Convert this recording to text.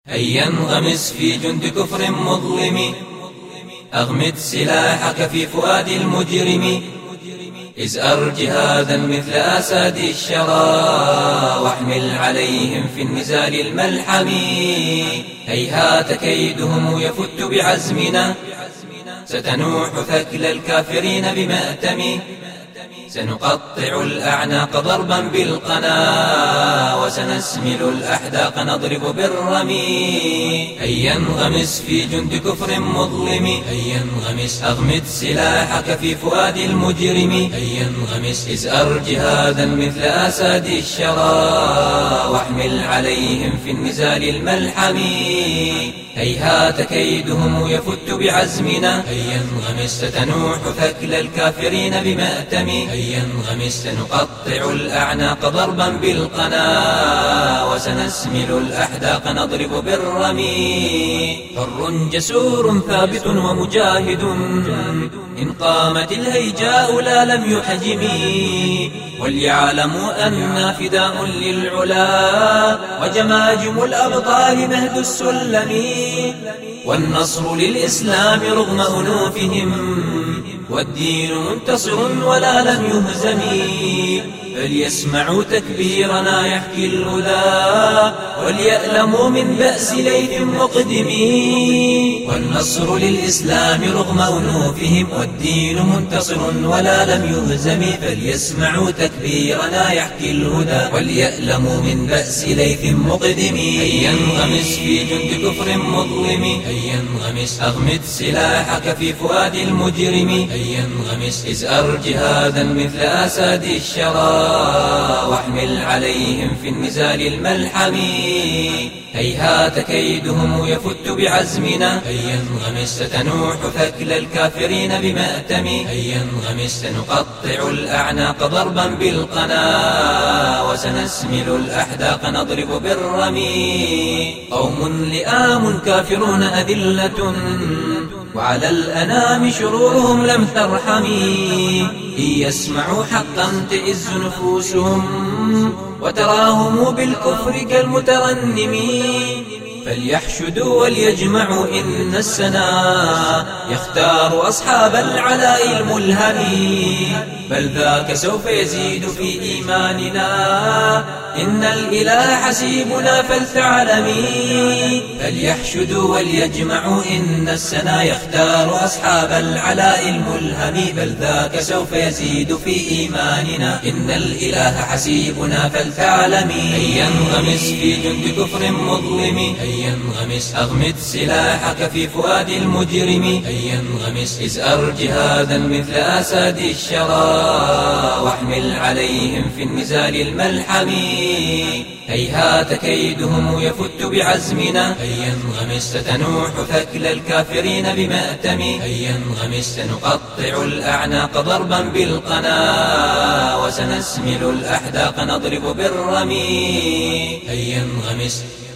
هيا انغمس في جند كفر مظلم، أغمد سلاحك في فؤاد المجرم، ازأر جهادا مثل أساد الشرى، واحمل عليهم في النزال الملحم. هيهات كيدهم يفت بعزمنا، ستنوح ثكل الكافرين بمأتم، سنقطع الأعناق ضربا بالقنا، وسنسمل الأحداق نضرب بالرمي. هيا انغمس في جند كفر مظلم، هيا انغمس أغمد سلاحك في فؤاد المجرم، هيا انغمس ازأر جهادا مثل أساد الشرى، واحمل عليهم في النزال الملحم. هيهات كيدهم يفت بعزمنا، هيا انغمس ستنوح ثكل الكافرين بمأتم، هيا انغمس سنقطع الأعناق ضربا بالقنا، وسنسمل الأحداق نضرب بالرمي. حر جسور ثابت ومجاهد، إن قامت الهيجاء لا لم يحجم، وليعلموا أنا فداء للعلا، وجماجم الأبطال مهد السلم. والنصر للإسلام رغم أنوفهم، والدين منتصر ولا لم يهزم، فليسمعوا تكبيرنا يحكي الهدى، وليألموا من بأس ليث مقدم. والنصر للإسلام رغم أنوفهم، والدين منتصر ولا لم يهزم، فليسمعوا تكبيرنا يحكي الهدى، وليألموا من بأس ليث مقدم. هيا انغمس في جند كفر مظلم، هيا انغمس أغمد سلاحك في فؤاد المجرم، هيا انغمس ازأر جهادا مثل أساد الشرى، واحمل عليهم في النزال الملحم. هيهات كيدهم يفت بعزمنا، هيا انغمس ستنوح ثكل الكافرين بمأتم، هيا انغمس سنقطع الأعناق ضربا بالقنا، وسنسمل الأحداق نضرب بالرمي. قوم لئام كافرون أذلة، وعلى الأنام شرورهم لم ترحم، إن يسمعوا حقا تئز نفوسهم، وتراهم بالكفر كالمترنم. فليحشدوا وليجمعوا إن السنا يختار أصحاب العلاء الملهم، بل ذاك سوف يزيد في إيماننا، إن الإله حسيبنا فلتعلمي. فليحشدوا وليجمعوا إن السنا يختار أصحاب العلاء الملهم، بل ذاك سوف يزيد في إيماننا، إن الإله حسيبنا فلتعلمي. هيا انغمس في جند كفر مظلم، هيا انغمس أغمد سلاحك في فؤاد المجرم، هيا انغمس ازأر جهادا مثل أساد الشرى، واحمل عليهم في النزال الملحم. هيهات كيدهم يفت بعزمنا، هيا انغمس ستنوح ثكل الكافرين بمأتم، هيا انغمس سنقطع الأعناق ضربا بالقنا، وسنسمل الأحداق نضرب بالرمي. هيا انغمس